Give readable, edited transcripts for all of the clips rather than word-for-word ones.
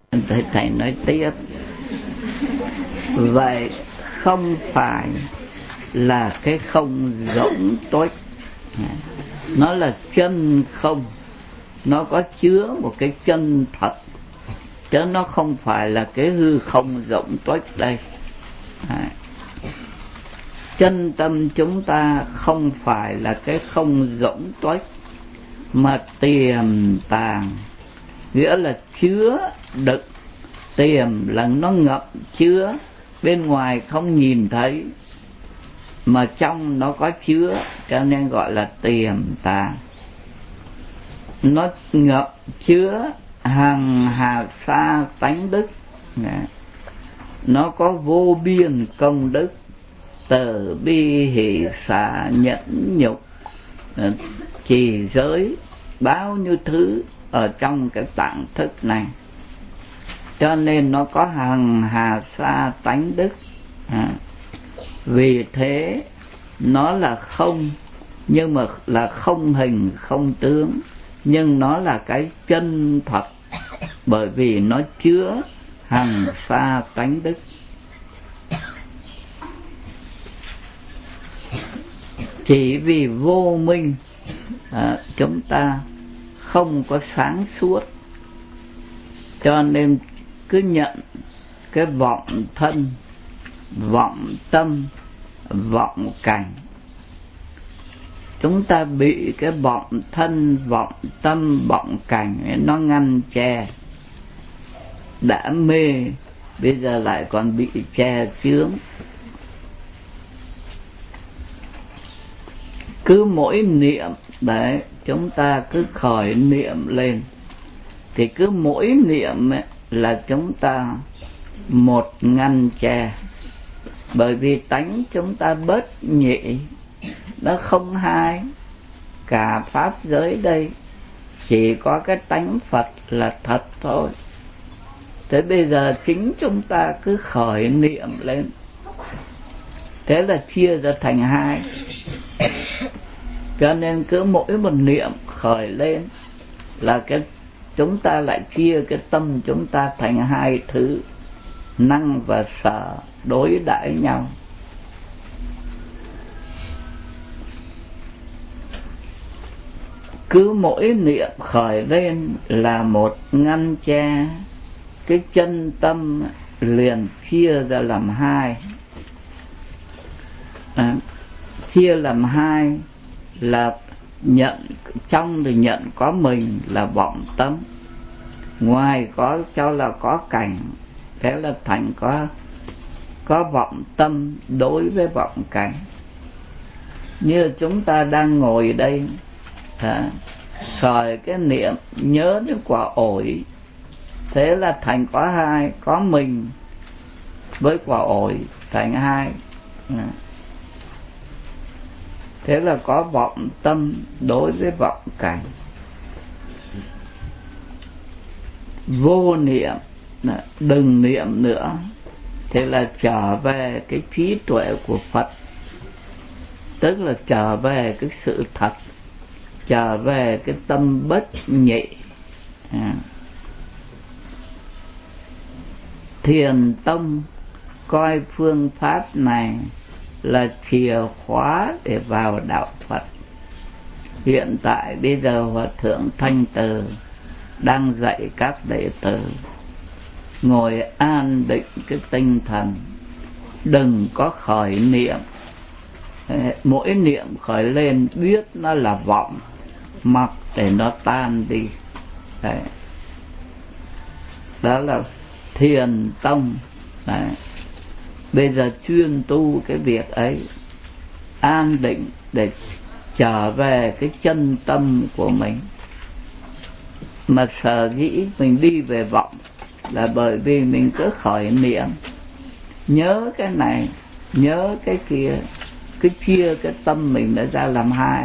Thầy nói tiếp, vậy không phải là cái không rỗng tuếch, nó là chân không, nó có chứa một cái chân thật, chứ nó không phải là cái hư không rỗng tuếch đây. Chân tâm chúng ta không phải là cái không rỗng tuếch, mà tiềm tàng, nghĩa là chứa đựng. Tiềm là nó ngậm chứa, bên ngoài không nhìn thấy mà trong nó có chứa, cho nên gọi là tiềm tàng. Nó ngậm chứa hằng hà sa tánh đức, nó có vô biên công đức, từ bi hỷ xả nhẫn nhục, trì giới, bao nhiêu thứ ở trong cái tạng thức này, cho nên nó có hằng hà sa tánh đức. Vì thế nó là không, nhưng mà là không hình không tướng, nhưng nó là cái chân thật, bởi vì nó chứa hằng sa tánh đức. Chỉ vì vô minh chúng ta không có sáng suốt, cho nên cứ nhận cái vọng thân, vọng tâm, vọng cảnh. Chúng ta bị cái vọng thân, vọng tâm, vọng cảnh nó ngăn che. Đã mê, bây giờ lại còn bị che chướng. Cứ mỗi niệm đấy, chúng ta cứ khởi niệm lên, thì cứ mỗi niệm ấy, là chúng ta một ngăn che. Bởi vì tánh chúng ta bất nhị, nó không hai. Cả pháp giới đây chỉ có cái tánh Phật là thật thôi. Thế bây giờ chính chúng ta cứ khởi niệm lên, thế là chia ra thành hai. Cho nên cứ mỗi một niệm khởi lên là cái chúng ta lại chia cái tâm chúng ta thành hai thứ, năng và sở đối đãi nhau. Cứ mỗi niệm khởi lên là một ngăn che, cái chân tâm liền chia ra làm hai. Chia làm hai là nhận, trong thì nhận có mình là vọng tâm, ngoài có cho là có cảnh, thế là thành có vọng tâm đối với vọng cảnh. Như chúng ta đang ngồi đây, khởi cái niệm nhớ đến quả ổi, thế là thành có hai, có mình với quả ổi thành hai. Thế là có vọng tâm đối với vọng cảnh. Vô niệm, đừng niệm nữa, thế là trở về cái trí tuệ của Phật, tức là trở về cái sự thật, trở về cái tâm bất nhị. Thiền tông coi phương pháp này là chìa khóa để vào đạo Phật. Hiện tại bây giờ Hòa Thượng Thanh Từ đang dạy các đệ tử ngồi an định cái tinh thần, đừng có khởi niệm. Mỗi niệm khởi lên biết nó là vọng, mặc để nó tan đi. Đấy. Đó là thiền tông. Đấy. Bây giờ chuyên tu cái việc ấy, an định để trở về cái chân tâm của mình. Mà sở dĩ mình đi về vọng là bởi vì mình cứ khởi niệm, nhớ cái này, nhớ cái kia, cứ chia cái tâm mình đã ra làm hai.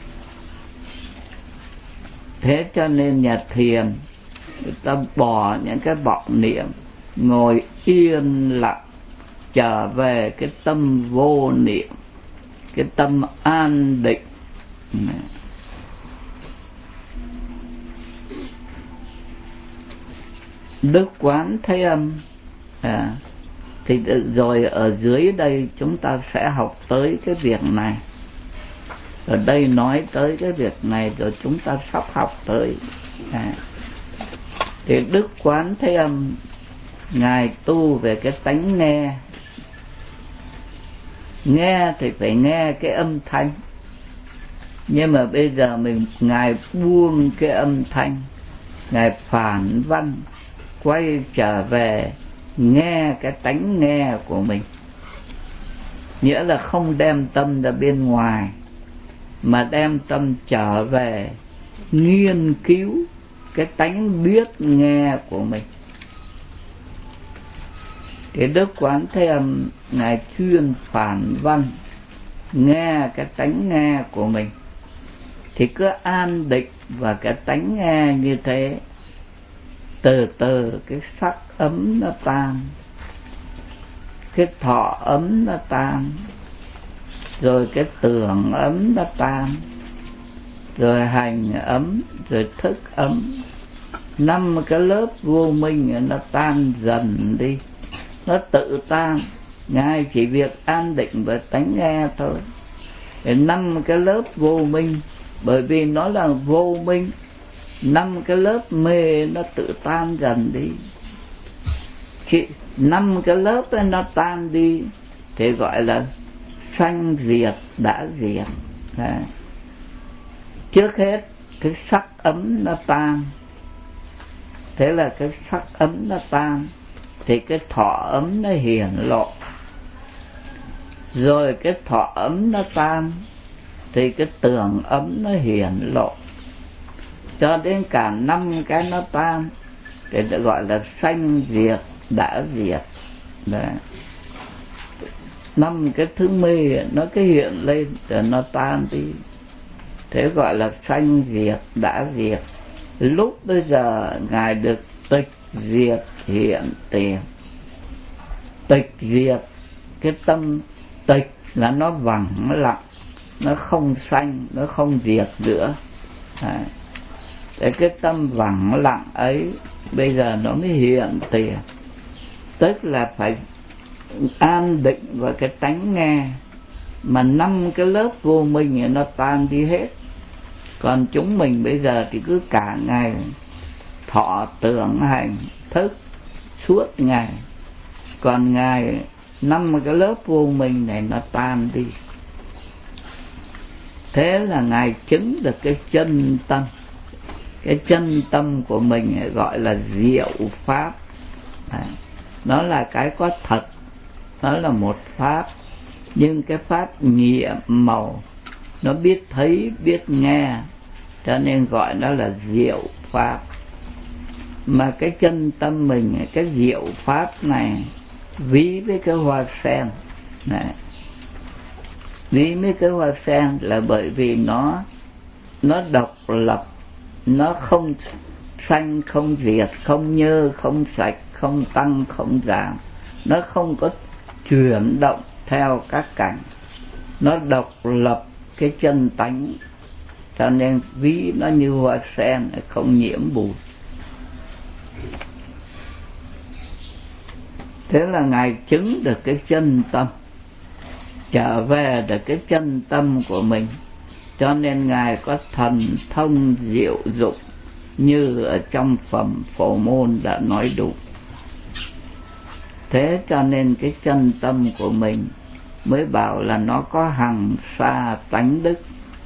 Thế cho nên nhà thiền người ta bỏ những cái vọng niệm, ngồi yên lặng, trở về cái tâm vô niệm, cái tâm an định. Đức Quán Thế Âm. Thì rồi ở dưới đây chúng ta sẽ học tới cái việc này. Ở đây nói tới cái việc này rồi chúng ta sắp học tới. Thì Đức Quán Thế Âm Ngài tu về cái tánh nghe. Nghe thì phải nghe cái âm thanh. Nhưng mà bây giờ Ngài buông cái âm thanh, Ngài phản văn, quay trở về nghe cái tánh nghe của mình. Nghĩa là không đem tâm ra bên ngoài, mà đem tâm trở về nghiên cứu cái tánh biết nghe của mình. Thì Đức Quán Thế Âm Ngài chuyên phản văn, nghe cái tánh nghe của mình. Thì cứ an định và cái tánh nghe như thế, từ từ cái sắc ấm nó tan, cái thọ ấm nó tan, rồi cái tưởng ấm nó tan, rồi hành ấm, rồi thức ấm. 5 cái lớp vô minh nó tan dần đi, nó tự tan. Ngài chỉ việc an định với tánh nghe thôi. 5 cái lớp vô minh, bởi vì nó là vô minh, 5 cái lớp mê nó tự tan dần đi. Khi 5 cái lớp ấy nó tan đi thì gọi là sanh diệt đã diệt. Trước hết cái sắc ấm nó tan, thế là cái sắc ấm nó tan thì cái thọ ấm nó hiển lộ, rồi cái thọ ấm nó tan thì cái tưởng ấm nó hiển lộ, cho đến cả 5 cái nó tan thì được gọi là sanh diệt đã diệt. Đấy. 5 cái thứ mê nó cứ hiện lên rồi nó tan đi, thế gọi là sanh diệt đã diệt. Lúc bây giờ Ngài được tịch diệt hiện tiền. Tịch diệt, cái tâm tịch là nó vắng lặng, nó không sanh, nó không diệt nữa. Để cái tâm vắng lặng ấy bây giờ nó mới hiện tiền. Tức là phải an định vào cái tánh nghe, mà 5 cái lớp vô minh nó tan đi hết. Còn chúng mình bây giờ thì cứ cả ngày thọ tưởng hành thức suốt ngày. Còn Ngài 5 cái lớp vô minh này nó tan đi. Thế là Ngài chứng được cái chân tâm. Cái chân tâm của mình gọi là diệu pháp. Nó là cái có thật, nó là một pháp, nhưng cái pháp nhiệm màu, nó biết thấy biết nghe, cho nên gọi nó là diệu pháp. Mà cái chân tâm mình, cái diệu pháp này ví với cái hoa sen này. Ví với cái hoa sen là bởi vì nó độc lập, nó không sanh không diệt, không nhơ không sạch, không tăng không giảm, nó không có chuyển động theo các cảnh, nó độc lập cái chân tánh, cho nên ví nó như hoa sen không nhiễm bụi. Thế là Ngài chứng được cái chân tâm, trở về được cái chân tâm của mình, cho nên Ngài có thần thông diệu dụng như ở trong phẩm Phổ Môn đã nói đủ. Thế cho nên cái chân tâm của mình mới bảo là nó có hằng sa tánh đức.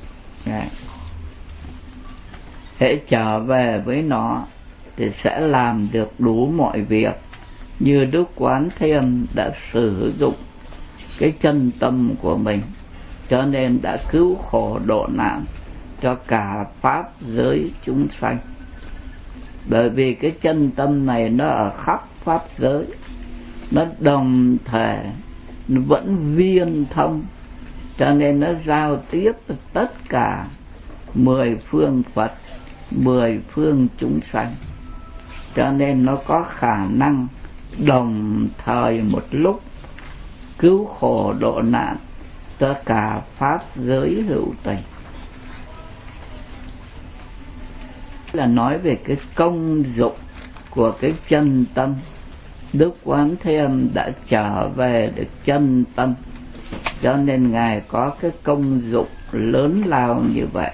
Hễ trở về với nó thì sẽ làm được đủ mọi việc, như Đức Quán Thế Âm đã sử dụng cái chân tâm của mình, cho nên đã cứu khổ độ nạn cho cả pháp giới chúng sanh. Bởi vì cái chân tâm này nó ở khắp pháp giới, nó đồng thể, nó vẫn viên thông, cho nên nó giao tiếp với tất cả 10 phương Phật, 10 phương chúng sanh, cho nên nó có khả năng đồng thời một lúc cứu khổ độ nạn cho cả pháp giới hữu tình. Là nói về cái công dụng của cái chân tâm. Đức Quán Thế Âm đã trở về được chân tâm, cho nên Ngài có cái công dụng lớn lao như vậy.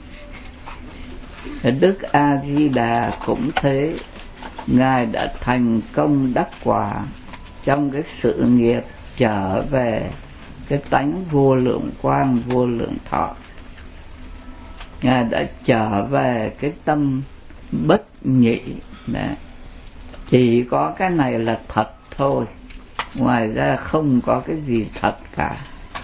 Đức A Di Đà cũng thế, Ngài đã thành công đắc quả trong cái sự nghiệp trở về cái tánh vô lượng quang vô lượng thọ. Ngài đã trở về cái tâm bất nhị. Chỉ có cái này là thật thôi, ngoài ra không có cái gì thật cả.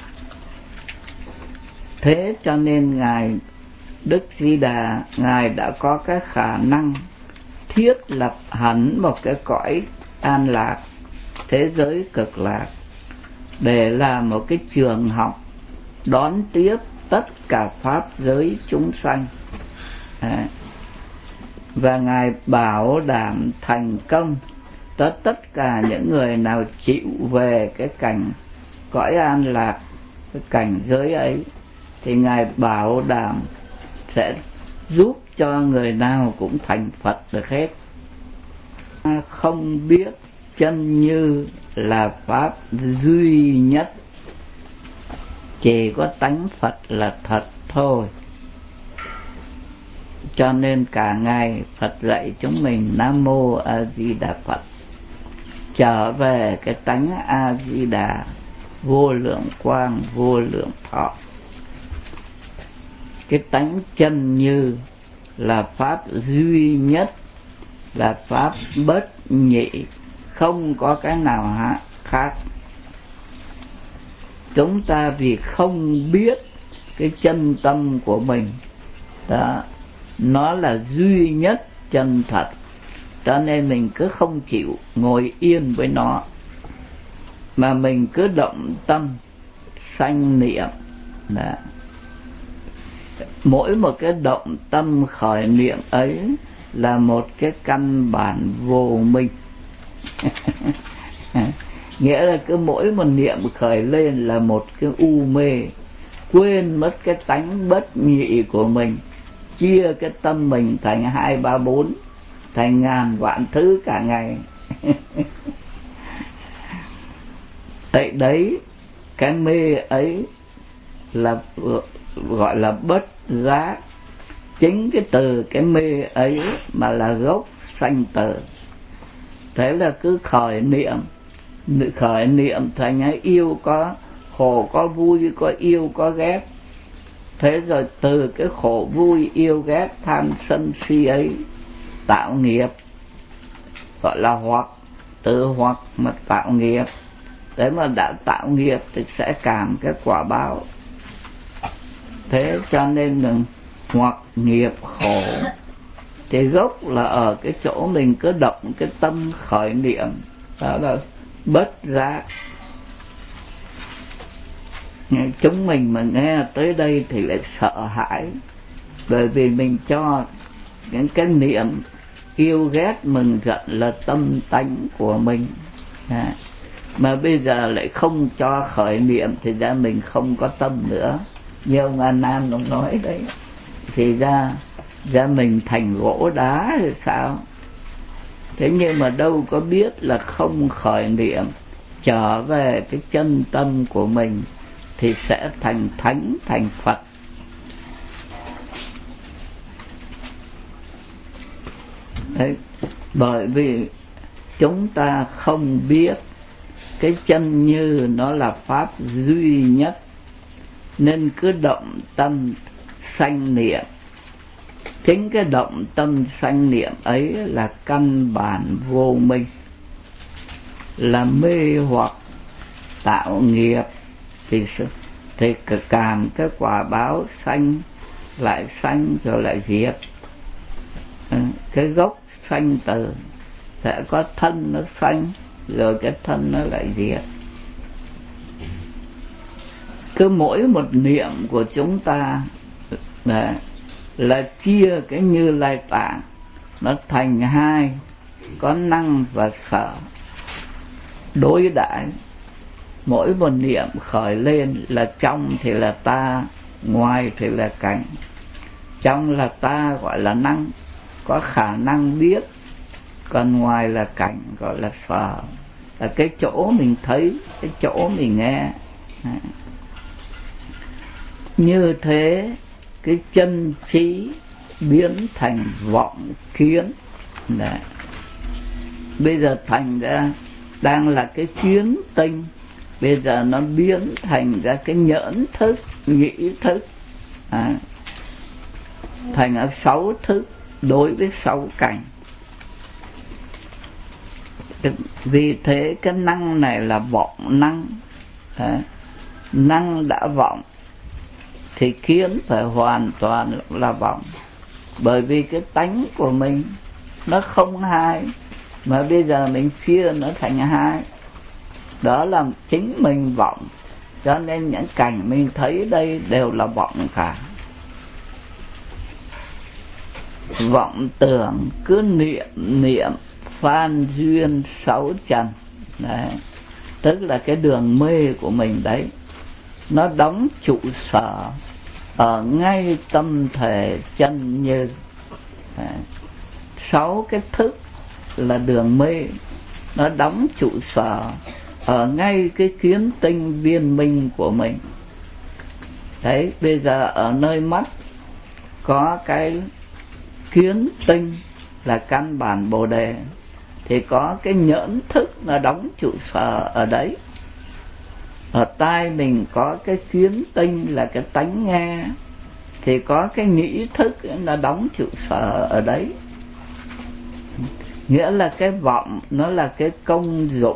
Thế cho nên Ngài Đức Di Đà, Ngài đã có cái khả năng thiết lập hẳn một cái cõi an lạc, thế giới cực lạc, để làm một cái trường học đón tiếp tất cả pháp giới chúng sanh. Và Ngài bảo đảm thành công cho tất cả những người nào chịu về cái cảnh cõi an lạc, cái cảnh giới ấy, thì Ngài bảo đảm sẽ giúp cho người nào cũng thành Phật được hết. Không biết chân như là pháp duy nhất, chỉ có tánh Phật là thật thôi. Cho nên cả ngày Phật dạy chúng mình Nam Mô A Di Đà Phật, trở về cái tánh A Di Đà vô lượng quang vô lượng thọ. Cái tánh chân như là pháp duy nhất, là pháp bất nhị, không có cái nào khác. Chúng ta vì không biết cái chân tâm của mình đó, nó là duy nhất chân thật, cho nên mình cứ không chịu ngồi yên với nó, mà mình cứ động tâm sanh niệm. Đó. Mỗi một cái động tâm khởi niệm ấy là một cái căn bản vô minh. Nghĩa là cứ mỗi một niệm khởi lên là một cái u mê, quên mất cái tánh bất nhị của mình, chia cái tâm mình thành 2, 3, 4, thành ngàn vạn thứ cả ngày. Đấy, cái mê ấy là gọi là bất giác. Chính cái từ cái mê ấy mà là gốc sanh tử. Thế là cứ khởi niệm thành yêu có khổ, có vui, có yêu, có ghét. Thế rồi từ cái khổ vui yêu ghét tham sân si ấy tạo nghiệp, gọi là hoặc, tự hoặc mà tạo nghiệp. Thế mà đã tạo nghiệp thì sẽ cảm cái quả báo. Thế cho nên là hoặc nghiệp khổ thì gốc là ở cái chỗ mình cứ động cái tâm khởi niệm, đó là bất giác. Chúng mình mà nghe tới đây thì lại sợ hãi, bởi vì mình cho những cái niệm yêu ghét mừng giận là tâm tánh của mình. Mà bây giờ lại không cho khởi niệm thì ra mình không có tâm nữa. Như ông A Nan ông nói đấy, thì ra mình thành gỗ đá thì sao? Thế nhưng mà đâu có biết là không khởi niệm, trở về cái chân tâm của mình thì sẽ thành thánh, thành Phật. Đấy, bởi vì chúng ta không biết cái chân như nó là pháp duy nhất, nên cứ động tâm sanh niệm. Chính cái động tâm sanh niệm ấy là căn bản vô minh, là mê hoặc tạo nghiệp, thì càng cái quả báo sanh rồi lại diệt. Cái gốc sanh tử sẽ có thân nó sanh, rồi cái thân nó lại diệt. Cứ mỗi một niệm của chúng ta là chia cái Như Lai Tạng nó thành hai, có năng và sở đối đãi. Mỗi một niệm khởi lên là trong thì là ta, ngoài thì là cảnh. Trong là ta gọi là năng, có khả năng biết, còn ngoài là cảnh, gọi là sở, là cái chỗ mình thấy, cái chỗ mình nghe. Như thế cái chân trí biến thành vọng kiến. Đấy. Bây giờ thành ra đang là cái kiến tinh, bây giờ nó biến thành ra cái nhẫn thức, nghĩ thức, thành ở 6 thức đối với 6 cảnh. Vì thế cái năng này là vọng năng. Năng đã vọng thì kiến phải hoàn toàn là vọng. Bởi vì cái tánh của mình nó không hai, mà bây giờ mình chia nó thành hai. Đó là chính mình vọng. Cho nên những cảnh mình thấy đây đều là vọng cả. Vọng tưởng cứ niệm phan duyên 6 trần. Đấy. Tức là cái đường mê của mình đấy, nó đóng trụ sở ở ngay tâm thể chân như. 6 cái thức là đường mê, nó đóng trụ sở ở ngay cái kiến tinh viên minh của mình. Đấy, bây giờ ở nơi mắt có cái kiến tinh là căn bản Bồ Đề, thì có cái nhẫn thức nó đóng trụ sở ở đấy. Ở tai mình có cái kiến tinh là cái tánh nghe, thì có cái nghĩ thức nó đóng trụ sở ở đấy. Nghĩa là cái vọng nó là cái công dụng,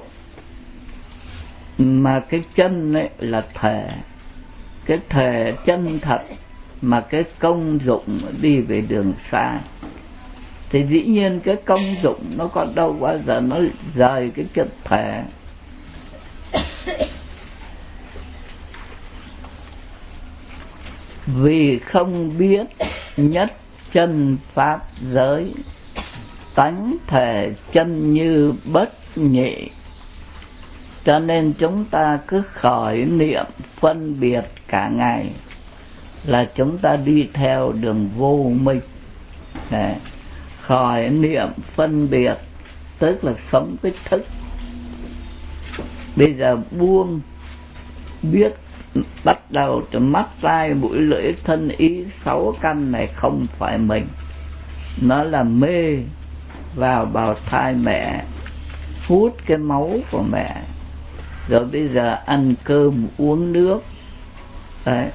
mà cái chân ấy là thể, cái thể chân thật, mà cái công dụng đi về đường sai. Thì dĩ nhiên cái công dụng nó còn đâu bao giờ nó rời cái chất thể. Vì không biết nhất chân pháp giới, tánh thể chân như bất nhị, cho nên chúng ta cứ khởi niệm phân biệt cả ngày, là chúng ta đi theo đường vô minh. Khởi niệm phân biệt tức là sống cái thức. Bây giờ buông biết, bắt đầu từ mắt tai mũi lưỡi thân ý 6 căn này không phải mình, nó là mê vào bào thai mẹ, hút cái máu của mẹ, rồi bây giờ ăn cơm uống nước. Đấy,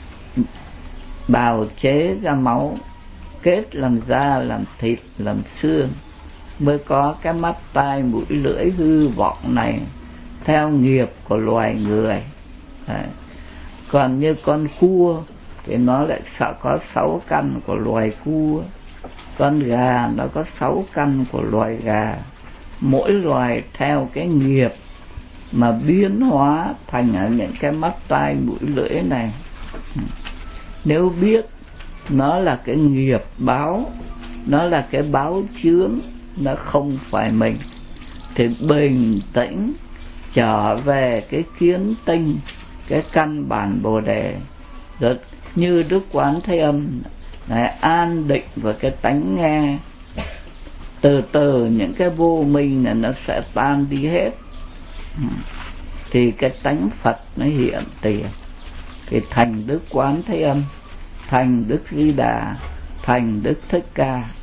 bào chế ra máu, kết làm da, làm thịt, làm xương, mới có cái mắt tai mũi lưỡi hư vọng này theo nghiệp của loài người. Đấy. Còn như con cua thì nó lại sợ có 6 căn của loài cua, con gà nó có 6 căn của loài gà. Mỗi loài theo cái nghiệp mà biến hóa thành ở những cái mắt tai mũi lưỡi này. Nếu biết nó là cái nghiệp báo, nó là cái báo chướng, nó không phải mình, thì bình tĩnh trở về cái kiến tinh, cái căn bản Bồ Đề. Rồi như Đức Quán Thế Âm này, an định vào cái tánh nghe, từ từ những cái vô minh này nó sẽ tan đi hết, thì cái tánh Phật nó hiện tiền, thì thành Đức Quán Thế Âm, thành Đức Di Đà, thành Đức Thích Ca.